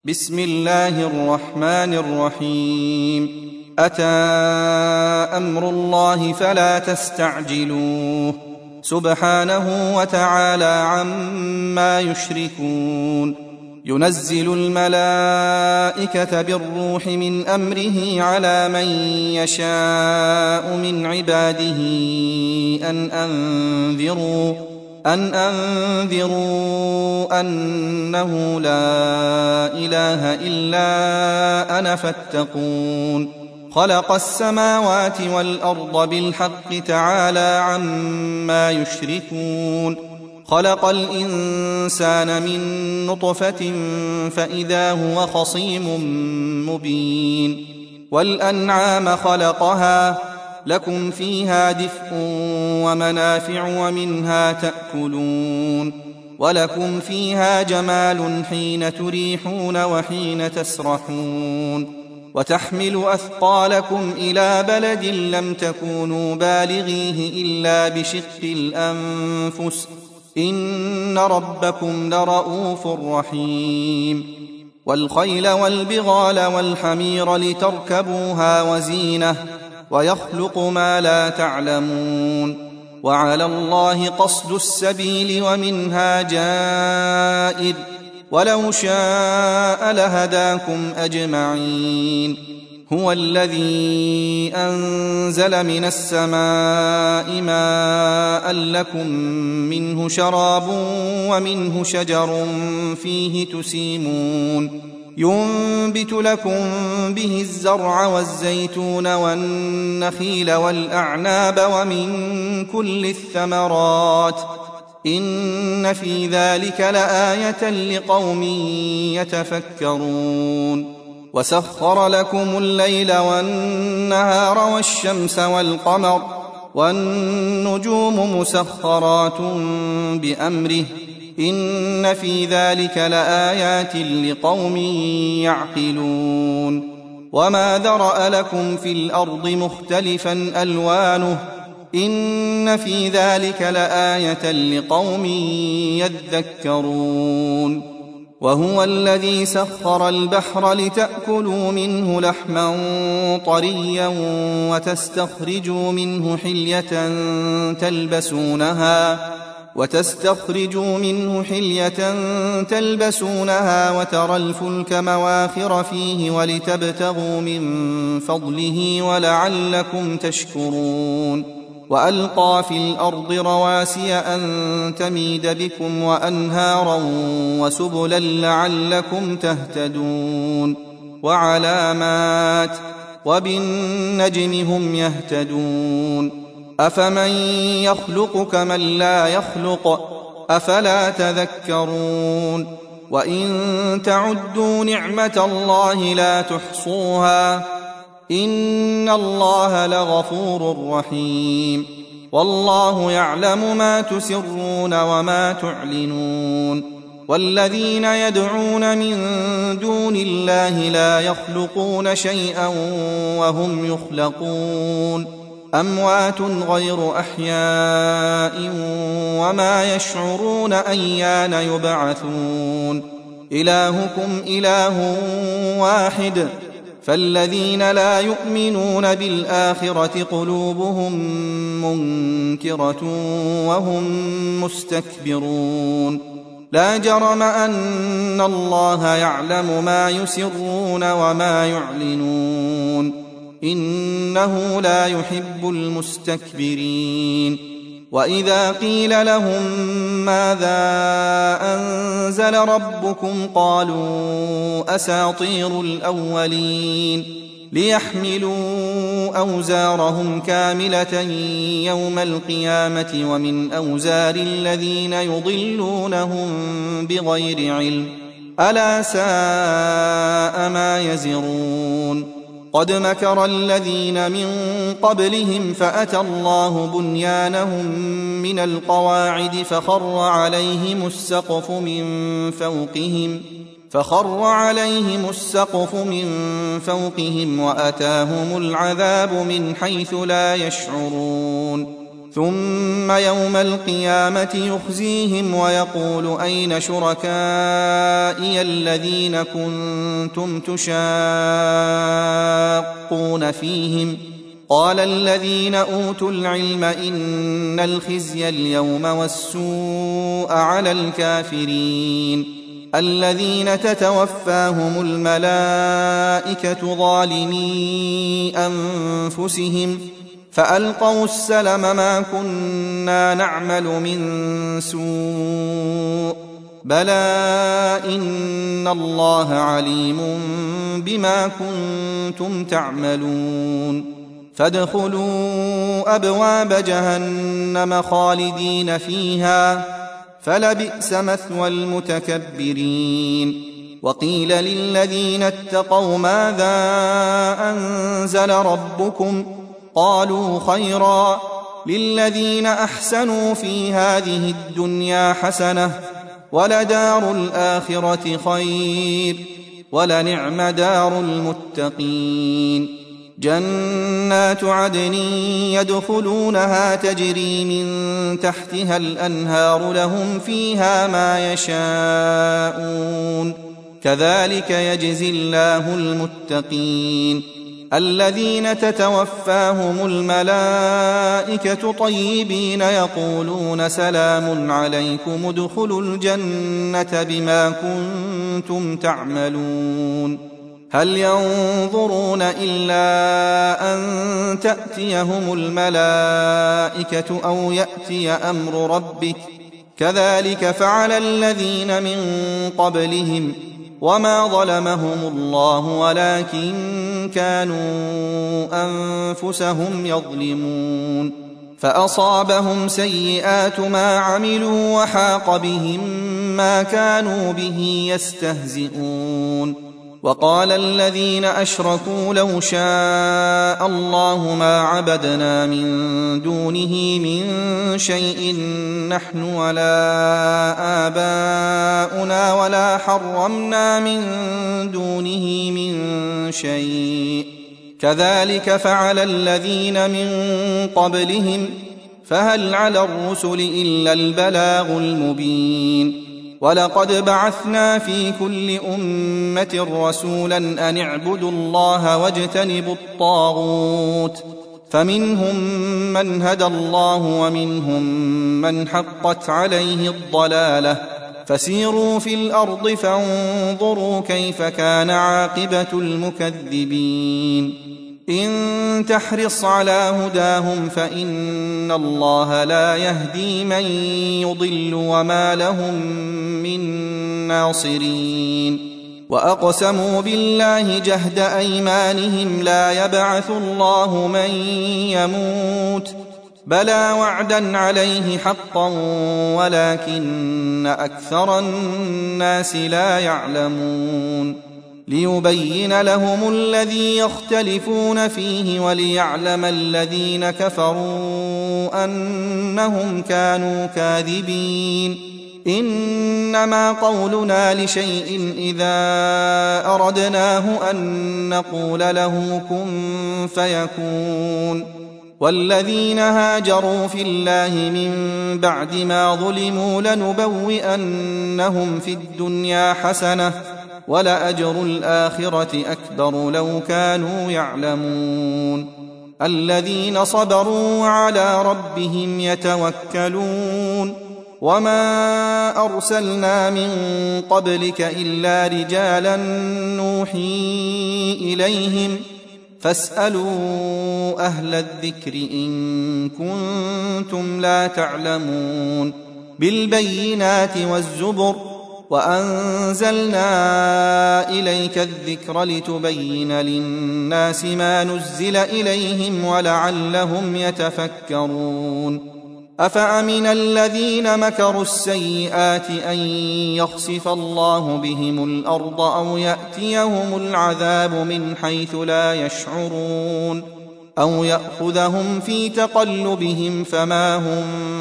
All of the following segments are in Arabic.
بسم الله الرحمن الرحيم. أتى أمر الله فلا تستعجلوه سبحانه وتعالى عما يشركون. ينزل الملائكة بالروح من أمره على من يشاء من عباده أن أنذروا أنه لا إله إلا أنا فاتقون. خلق السماوات والأرض بالحق تعالى عما يشركون. خلق الإنسان من نطفة فإذا هو خصيم مبين. والأنعام خلقها لكم فيها دفء ومنافع ومنها تأكلون. ولكم فيها جمال حين تريحون وحين تسرحون. وتحمل أثقالكم إلى بلد لم تكونوا بالغيه إلا بشق الأنفس إن ربكم لرؤوف رحيم. والخيل والبغال والحمير لتركبوها وزينة ويخلق ما لا تعلمون. وعلى الله قصد السبيل ومنها جائر ولو شاء لهداكم أجمعين. هو الذي أنزل من السماء ماء لكم منه شراب ومنه شجر فيه تسيمون. ينبت لكم به الزرع والزيتون والنخيل والأعناب ومن كل الثمرات إن في ذلك لآية لقوم يتفكرون. وسخر لكم الليل والنهار والشمس والقمر والنجوم مسخرات بأمره إن في ذلك لآيات لقوم يعقلون. وما ذرأ لكم في الأرض مختلفا ألوانه إن في ذلك لآية لقوم يذكرون. وهو الذي سخر البحر لتأكلوا منه لحما طريا وتستخرجوا منه حلية تلبسونها وترى الفلك مواخر فيه ولتبتغوا من فضله ولعلكم تشكرون. وألقى في الأرض رواسي أن تميد بكم وأنهارا وسبلا لعلكم تهتدون. وعلامات وبالنجم هم يهتدون. أفمن يخلق كمن لا يخلق أفلا تذكرون. وإن تعدوا نعمة الله لا تحصوها إن الله لغفور رحيم. والله يعلم ما تسرون وما تعلنون. والذين يدعون من دون الله لا يخلقون شيئا وهم يخلقون أموات غير أحياء وما يشعرون أيان يبعثون. إلهكم إله واحد فالذين لا يؤمنون بالآخرة قلوبهم منكرة وهم مستكبرون. لا جرم أن الله يعلم ما يسرون وما يعلنون إنه لا يحب المستكبرين. وإذا قيل لهم ماذا أنزل ربكم قالوا أساطير الأولين ليحملوا أوزارهم كاملة يوم القيامة ومن أوزار الذين يضلونهم بغير علم ألا ساء ما يزرون. قد مكر الذين من قبلهم فأتى الله بنيانهم من القواعد فخر عليهم السقف من فوقهم وأتاهم العذاب من حيث لا يشعرون. ثم يوم القيامة يخزيهم ويقول أين شركائي الذين كنتم تشاقون فيهم قال الذين أوتوا العلم إن الخزي اليوم والسوء على الكافرين الذين تتوفاهم الملائكة ظالمي أنفسهم فألقوا السلم ما كنا نعمل من سوء بلى إن الله عليم بما كنتم تعملون فادخلوا أبواب جهنم خالدين فيها فلبئس مثوى المتكبرين وقيل للذين اتقوا ماذا أنزل ربكم قالوا خيرا للذين أحسنوا في هذه الدنيا حسنة ولدار الآخرة خير ولنعم دار المتقين جنات عدن يدخلونها تجري من تحتها الأنهار لهم فيها ما يشاءون كذلك يجزي الله المتقين الذين تتوفاهم الملائكة طيبين يقولون سلام عليكم ادخلوا الجنة بما كنتم تعملون هل ينظرون إلا أن تأتيهم الملائكة أو يأتي أمر ربك كذلك فعل الذين من قبلهم وما ظلمهم الله ولكن كانوا أنفسهم يظلمون فأصابهم سيئات ما عملوا وحاق بهم ما كانوا به يستهزئون وقال الذين أشركوا لو شاء الله ما عبدنا من دونه من شيء نحن ولا آباؤنا ولا حرمنا من دونه من شيء كذلك فعل الذين من قبلهم فهل على الرسل إلا البلاغ المبين ولقد بعثنا في كل أمة رسولا أن اعبدوا الله واجتنبوا الطاغوت فمنهم من هدى الله ومنهم من حقت عليه الضلالة فسيروا في الأرض فانظروا كيف كان عاقبة المكذبين إن تحرص على هداهم فإن الله لا يهدي من يضل وما لهم من ناصرين وأقسموا بالله جهد أيمانهم لا يبعث الله من يموت بلى وعدا عليه حقا ولكن أكثر الناس لا يعلمون ليبين لهم الذي يختلفون فيه وليعلم الذين كفروا أنهم كانوا كاذبين إنما قولنا لشيء إذا أردناه أن نقول له كن فيكون والذين هاجروا في الله من بعد ما ظلموا لنبوئنهم في الدنيا حسنة ولأجر الآخرة أكبر لو كانوا يعلمون الذين صبروا وعلى ربهم يتوكلون وما أرسلنا من قبلك إلا رجالا نوحي إليهم فاسألوا أهل الذكر إن كنتم لا تعلمون بالبينات والزبر وأنزلنا إليك الذكر لتبين للناس ما نزل إليهم ولعلهم يتفكرون أفأمن الذين مكروا السيئات أن يخسف الله بهم الأرض أو يأتيهم العذاب من حيث لا يشعرون أو يأخذهم في تقلبهم فما هم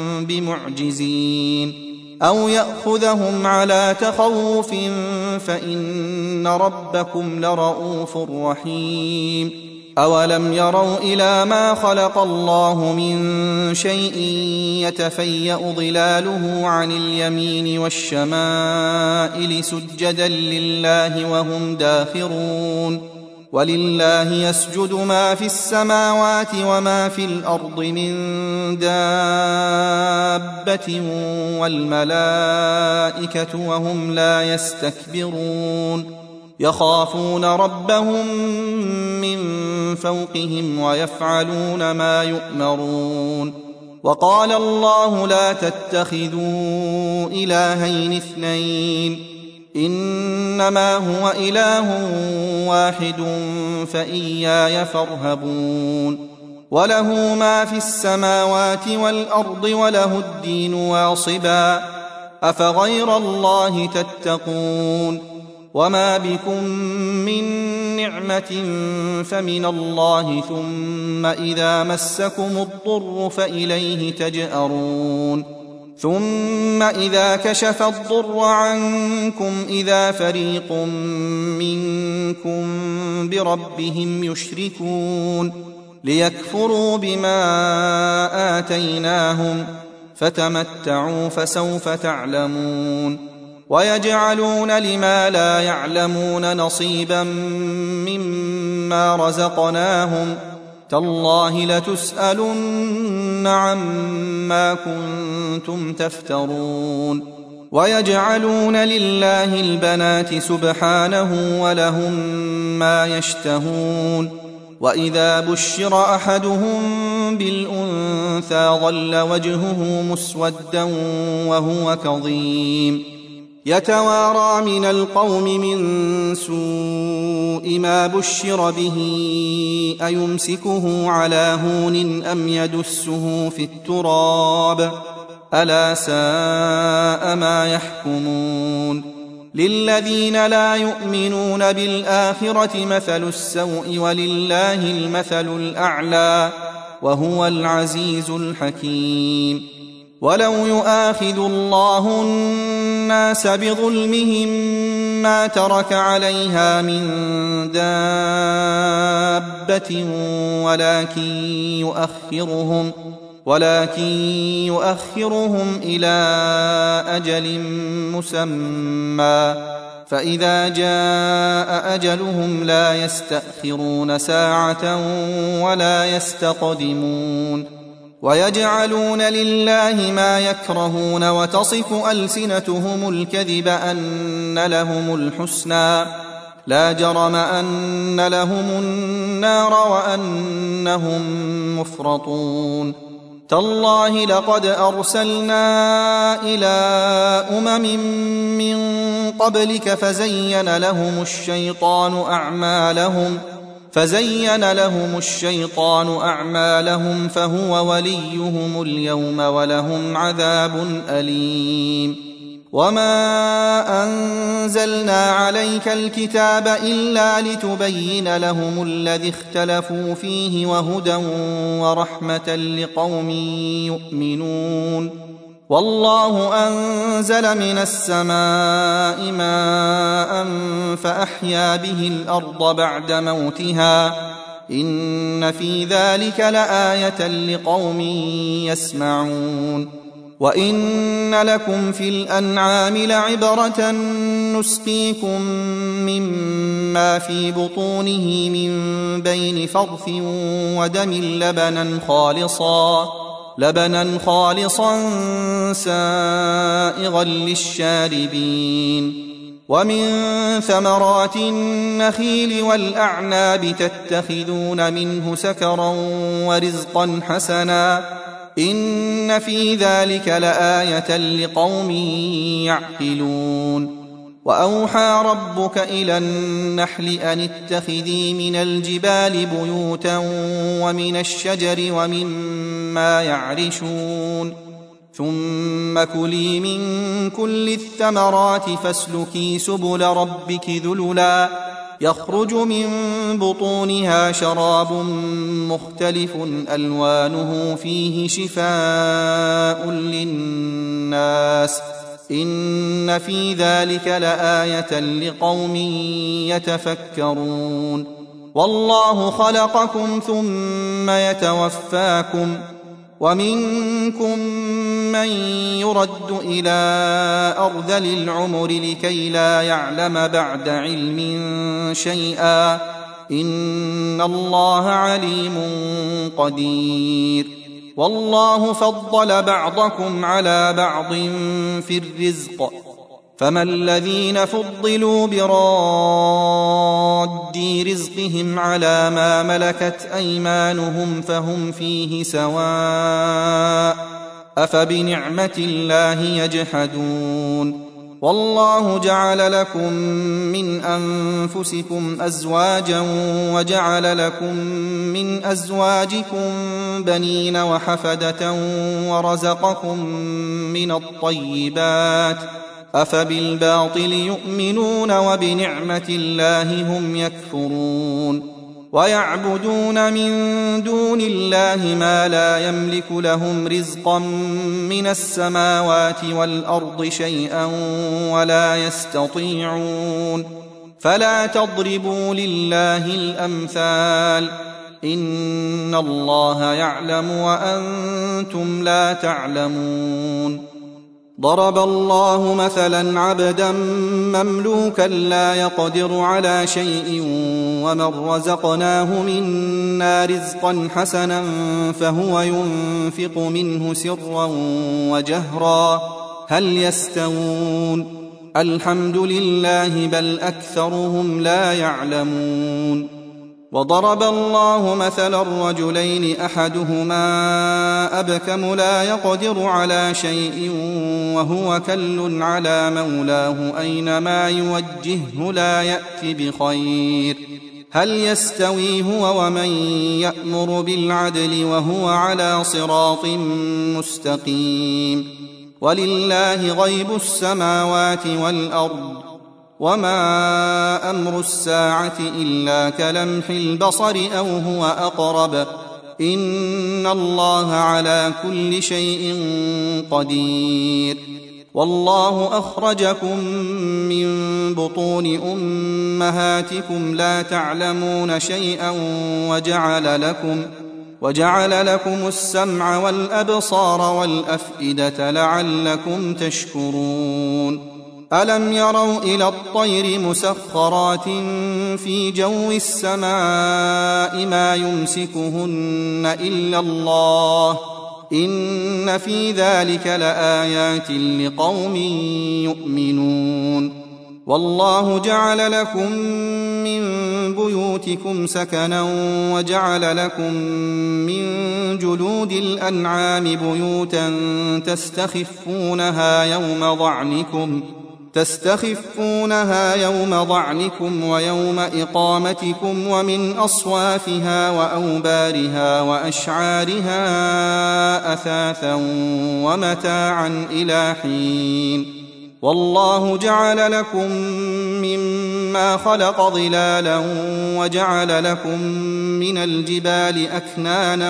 بمعجزين أو يأخذهم على تخوف فإن ربكم لرؤوف رحيم أولم يروا إلى ما خلق الله من شيء يتفيأ ظلاله عن اليمين والشمائل سجدا لله وهم داخرون ولله يسجد ما في السماوات وما في الأرض من دابة والملائكة وهم لا يستكبرون يخافون ربهم من فوقهم ويفعلون ما يؤمرون وقال الله لا تتخذوا إلهين اثنين إنما هو إله واحد فإياي فارهبون وله ما في السماوات والأرض وله الدين واصبا أفغير الله تتقون وما بكم من نعمة فمن الله ثم إذا مسكم الضر فإليه تجأرون ثم إذا كشف الضر عنكم إذا فريق منكم بربهم يشركون ليكفروا بما آتيناهم فتمتعوا فسوف تعلمون ويجعلون لما لا يعلمون نصيبا مما رزقناهم تالله لتسألن عما كنتم تفترون ويجعلون لله البنات سبحانه ولهم ما يشتهون وإذا بشر أحدهم بالأنثى ظل وجهه مسودا وهو كظيم يتوارى من القوم من سوء ما بشر به أيمسكه على هون أم يدسه في التراب ألا ساء ما يحكمون للذين لا يؤمنون بالآخرة مثل السوء ولله المثل الأعلى وهو العزيز الحكيم ولو يؤاخذ الله الناس بظلمهم ما ترك عليها من دابة ولكن يؤخرهم إلى أجل مسمى فإذا جاء أجلهم لا يستأخرون ساعة ولا يستقدمون ويجعلون لله ما يكرهون وتصف ألسنتهم الكذب أن لهم الحسنى لا جرم أن لهم النار وأنهم مفرطون تالله لقد أرسلنا إلى من قبلك فزين لهم الشيطان أعمالهم فهو وليهم اليوم ولهم عذاب أليم وما أنزلنا عليك الكتاب إلا لتبين لهم الذي اختلفوا فيه وهدى ورحمة لقوم يؤمنون والله أنزل من السماء ماء فأحيا به الأرض بعد موتها إن في ذلك لآية لقوم يسمعون وإن لكم في الأنعام لعبرة نسقيكم مما في بطونه من بين فرث ودم لبنا خالصا سائغا للشاربين ومن ثمرات النخيل والأعناب تتخذون منه سكرا ورزقا حسنا إن في ذلك لآية لقوم يعقلون وأوحى ربك إلى النحل أن اتخذي من الجبال بيوتا ومن الشجر ومما يعرشون ثم كلي من كل الثمرات فاسلكي سبل ربك ذللا يخرج من بطونها شراب مختلف ألوانه فيه شفاء للناس إن في ذلك لآية لقوم يتفكرون والله خلقكم ثم يتوفاكم ومنكم من يرد إلى أرذل العمر لكي لا يعلم بعد علم شيئا إن الله عليم قدير والله فضل بعضكم على بعض في الرزق فما الذين فضلوا براد رزقهم على ما ملكت أيمانهم فهم فيه سواء أفبنعمة الله يجحدون والله جعل لكم من أنفسكم أزواجا وجعل لكم من أزواجكم بنين وحفدة ورزقكم من الطيبات أفبالباطل يؤمنون وبنعمة الله هم يكفرون ويعبدون من دون الله ما لا يملك لهم رزقا من السماوات والأرض شيئا ولا يستطيعون فلا تضربوا لله الأمثال إن الله يعلم وأنتم لا تعلمون ضرب الله مثلا عبدا مملوكا لا يقدر على شيء ومن رزقناه منا رزقا حسنا فهو ينفق منه سرا وجهرا هل يستوون الحمد لله بل أكثرهم لا يعلمون وضرب الله مثلا الرجلين أحدهما أبكم لا يقدر على شيء وهو كل على مولاه أينما يوجهه لا يأتي بخير هل يستوي هو ومن يأمر بالعدل وهو على صراط مستقيم ولله غيب السماوات والأرض وما أمر الساعة إلا كلمح البصر أو هو أقرب إن الله على كل شيء قدير والله أخرجكم من بطون أمهاتكم لا تعلمون شيئا وجعل لكم السمع والأبصار والأفئدة لعلكم تشكرون ألم يروا إلى الطير مسخرات في جو السماء ما يمسكهن إلا الله إن في ذلك لآيات لقوم يؤمنون والله جعل لكم من بيوتكم سكنا وجعل لكم من جلود الأنعام بيوتا تستخفونها يوم ضعنكم ويوم إقامتكم ومن أصوافها وأوبارها وأشعارها أثاثا ومتاعا إلى حين والله جعل لكم مما خلق ظلالا وجعل لكم من الجبال أكنانا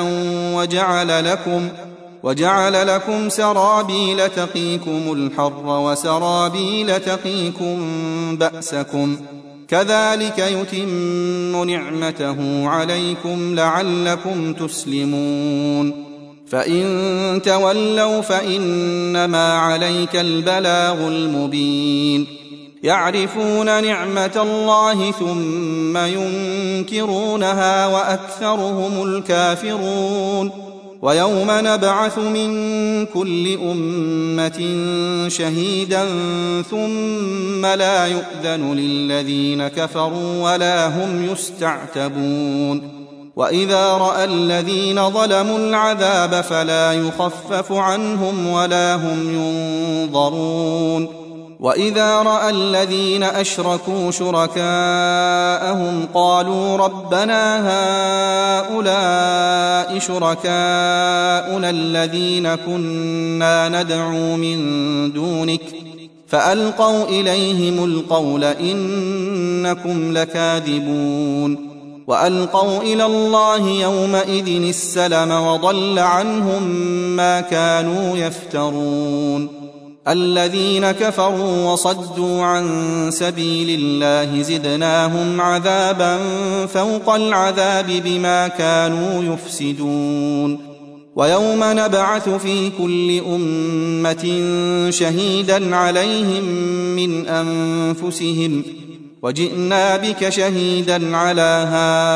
وجعل لكم سرابيل تقيكم الحر وسرابيل تقيكم بأسكم كذلك يتم نعمته عليكم لعلكم تسلمون فإن تولوا فإنما عليك البلاغ المبين يعرفون نعمة الله ثم ينكرونها وأكثرهم الكافرون ويوم نبعث من كل أمة شهيدا ثم لا يؤذن للذين كفروا ولا هم يستعتبون وإذا رأى الذين ظلموا العذاب فلا يخفف عنهم ولا هم ينظرون وإذا رأى الذين أشركوا شركاءهم قالوا ربنا هؤلاء شركاؤنا الذين كنا ندعو من دونك فألقوا إليهم القول إنكم لكاذبون وألقوا إلى الله يومئذ السلم وضل عنهم ما كانوا يفترون الذين كفروا وصدوا عن سبيل الله زدناهم عذابا فوق العذاب بما كانوا يفسدون ويوم نبعث في كل أمة شهيدا عليهم من أنفسهم وجئنا بك شهيدا على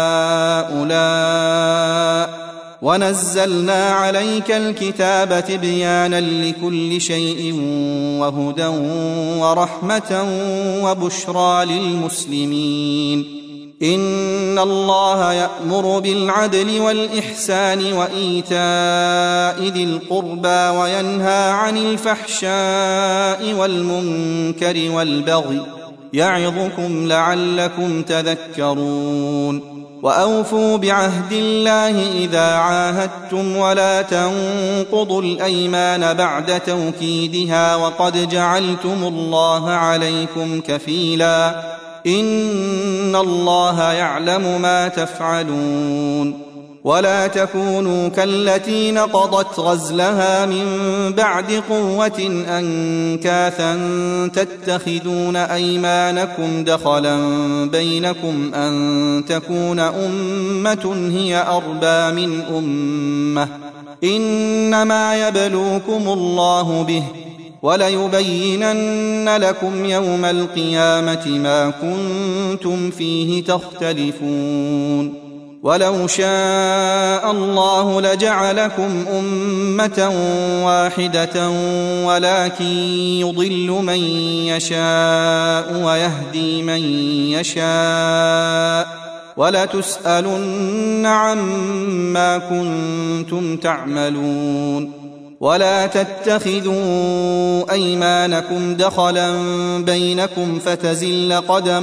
هؤلاء ونزلنا عليك الكتاب تبيانا لكل شيء وهدى ورحمة وبشرى للمسلمين إن الله يأمر بالعدل والإحسان وإيتاء ذي القربى وينهى عن الفحشاء والمنكر والبغي يعظكم لعلكم تذكرون وأوفوا بعهد الله إذا عاهدتم ولا تنقضوا الأيمان بعد توكيدها وقد جعلتم الله عليكم كفيلا إن الله يعلم ما تفعلون ولا تكونوا كالتي نقضت غزلها من بعد قوة أنكاثا تتخذون أيمانكم دخلا بينكم أن تكون أمة هي أربى من أمة إنما يبلوكم الله به وليبينن لكم يوم القيامة ما كنتم فيه تختلفون ولو شاء الله لجعلكم أمة واحدة ولكن يضل من يشاء ويهدي من يشاء ولتسألن عما كنتم تعملون ولا تتخذوا أيمانكم دخلا بينكم فتزل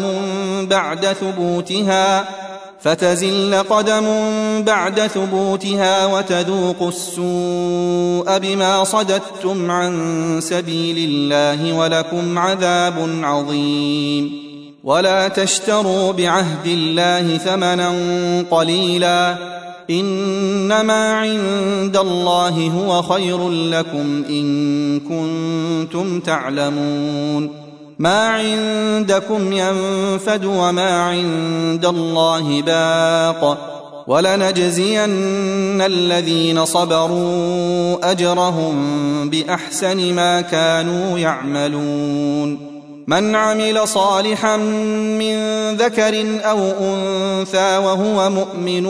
قدم بعد ثبوتها وتذوقوا السوء بما صددتم عن سبيل الله ولكم عذاب عظيم ولا تشتروا بعهد الله ثمنا قليلا إنما عند الله هو خير لكم إن كنتم تعلمون ما عندكم ينفد وما عند الله باق ولنجزين الذين صبروا أجرهم بأحسن ما كانوا يعملون من عمل صالحا من ذكر أو أنثى وهو مؤمن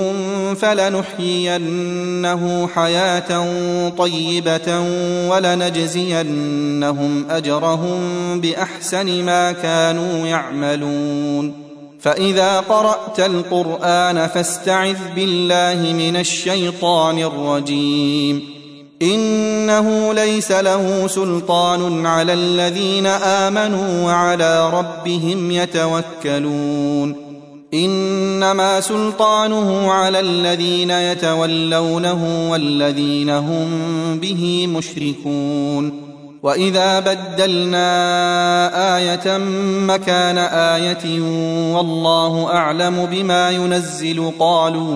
فلنحيينه حياة طيبة ولنجزينهم أجرهم بأحسن ما كانوا يعملون فإذا قرأت القرآن فاستعذ بالله من الشيطان الرجيم إنه ليس له سلطان على الذين آمنوا وعلى ربهم يتوكلون إنما سلطانه على الذين يتولونه والذين هم به مشركون وإذا بدلنا آية مكان آية والله أعلم بما ينزل قالوا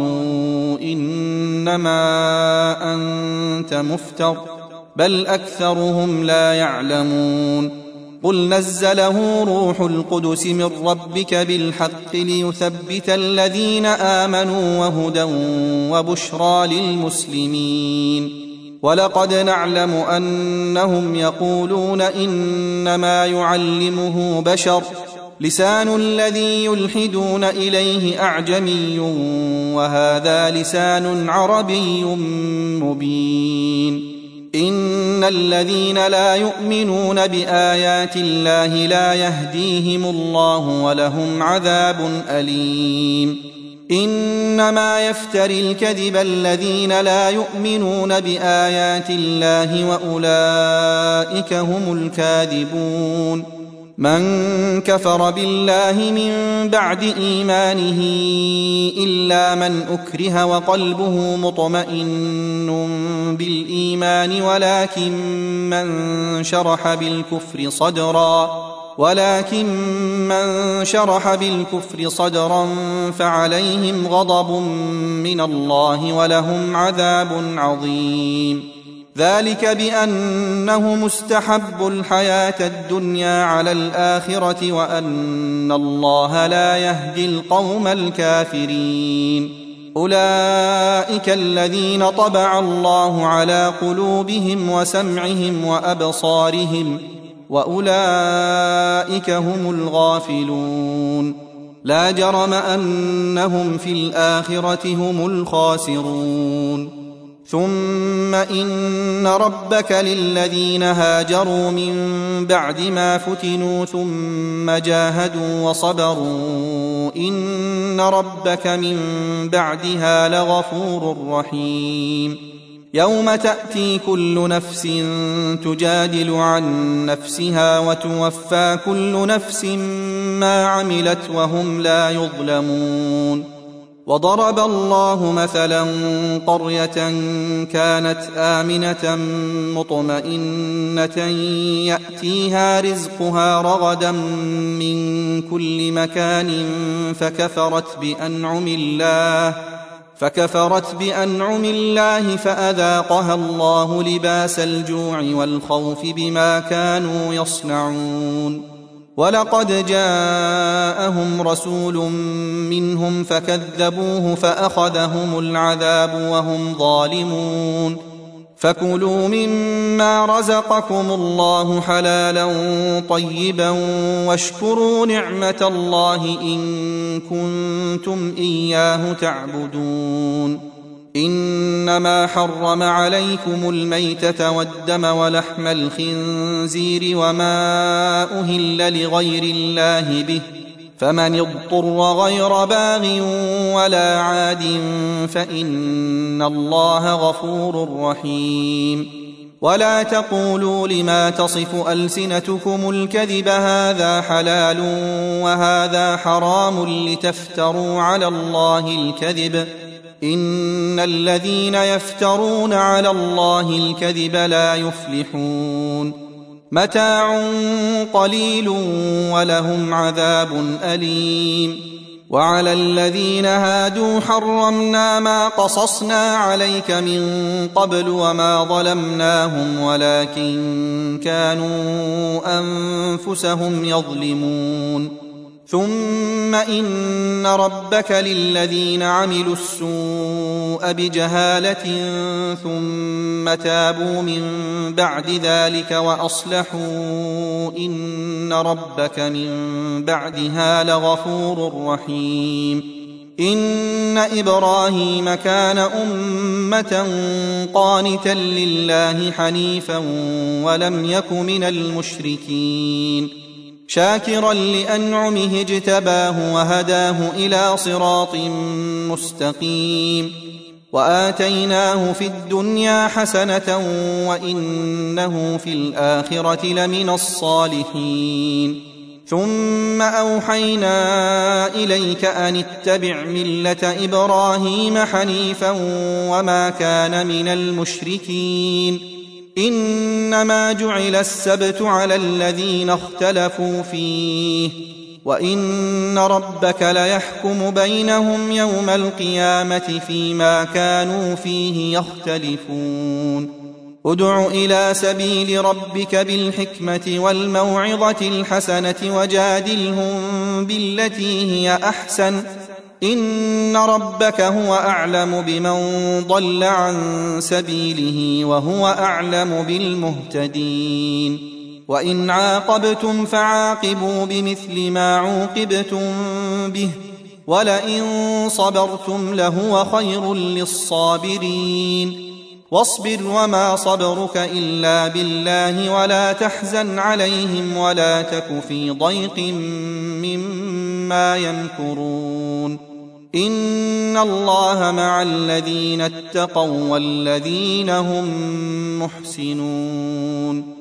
إنما أنت مفتر بل أكثرهم لا يعلمون قل نزله روح القدس من ربك بالحق ليثبت الذين آمنوا وهدى وبشرى للمسلمين ولقد نعلم أنهم يقولون إنما يعلمه بشر لسان الذي يلحدون إليه أعجمي وهذا لسان عربي مبين إن الذين لا يؤمنون بآيات الله لا يهديهم الله ولهم عذاب أليم إنما يفتري الكذب الذين لا يؤمنون بآيات الله وأولئك هم الكاذبون من كفر بالله من بعد إيمانه إلا من أكره وقلبه مطمئن بالإيمان ولكن من شرح بالكفر صدرا فعليهم غضب من الله ولهم عذاب عظيم ذلك بأنهم استحبوا الحياة الدنيا على الآخرة وأن الله لا يهدي القوم الكافرين. أولئك الذين طبع الله على قلوبهم وسمعهم وأبصارهم وأولئك هم الغافلون. لا جرم أنهم في الآخرة هم الخاسرون. ثم إن ربك للذين هاجروا من بعد ما فتنوا ثم جاهدوا وصبروا إن ربك من بعدها لغفور رحيم. يوم تأتي كل نفس تجادل عن نفسها وتوفى كل نفس ما عملت وهم لا يظلمون. وضرب الله مثلا قرية كانت آمنة مطمئنة يأتيها رزقها رغدا من كل مكان فكفرت بأنعم الله فأذاقها الله لباس الجوع والخوف بما كانوا يصنعون. ولقد جاءهم رسول منهم فكذبوه فأخذهم العذاب وهم ظالمون. فكلوا مما رزقكم الله حلالا طيبا واشكروا نعمة الله إن كنتم إياه تعبدون. إنما حرم عليكم الميتة والدم ولحم الخنزير وما أهل لغير الله به فمن اضطر غير باغ ولا عاد فإن الله غفور رحيم. ولا تقولوا لما تصف ألسنتكم الكذب هذا حلال وهذا حرام لتفتروا على الله الكذب إن الذين يفترون على الله الكذب لا يفلحون. متاع قليل ولهم عذاب أليم. وعلى الذين هادوا حرمنا ما قصصنا عليك من قبل وما ظلمناهم ولكن كانوا أنفسهم يظلمون. ثم إن ربك للذين عملوا السوء بجهالة ثم تابوا من بعد ذلك وأصلحوا إن ربك من بعدها لغفور رحيم. إن إبراهيم كان أمة قانتا لله حنيفا ولم يك من المشركين شاكرا لأنعمه اجتباه وهداه إلى صراط مستقيم. وآتيناه في الدنيا حسنة وإنه في الآخرة لمن الصالحين. ثم أوحينا إليك أن اتبع ملة إبراهيم حنيفا وما كان من المشركين. إنما جعل السبت على الذين اختلفوا فيه وإن ربك ليحكم بينهم يوم القيامة فيما كانوا فيه يختلفون. ادع إلى سبيل ربك بالحكمة والموعظة الحسنة وجادلهم بالتي هي أحسن إن ربك هو أعلم بمن ضل عن سبيله وهو أعلم بالمهتدين. وإن عاقبتم فعاقبوا بمثل ما عوقبتم به ولئن صبرتم لهو خير للصابرين. واصبر وما صبرك إلا بالله ولا تحزن عليهم ولا تك في ضيق مما يمكرون. إن الله مع الذين اتقوا والذين هم محسنون.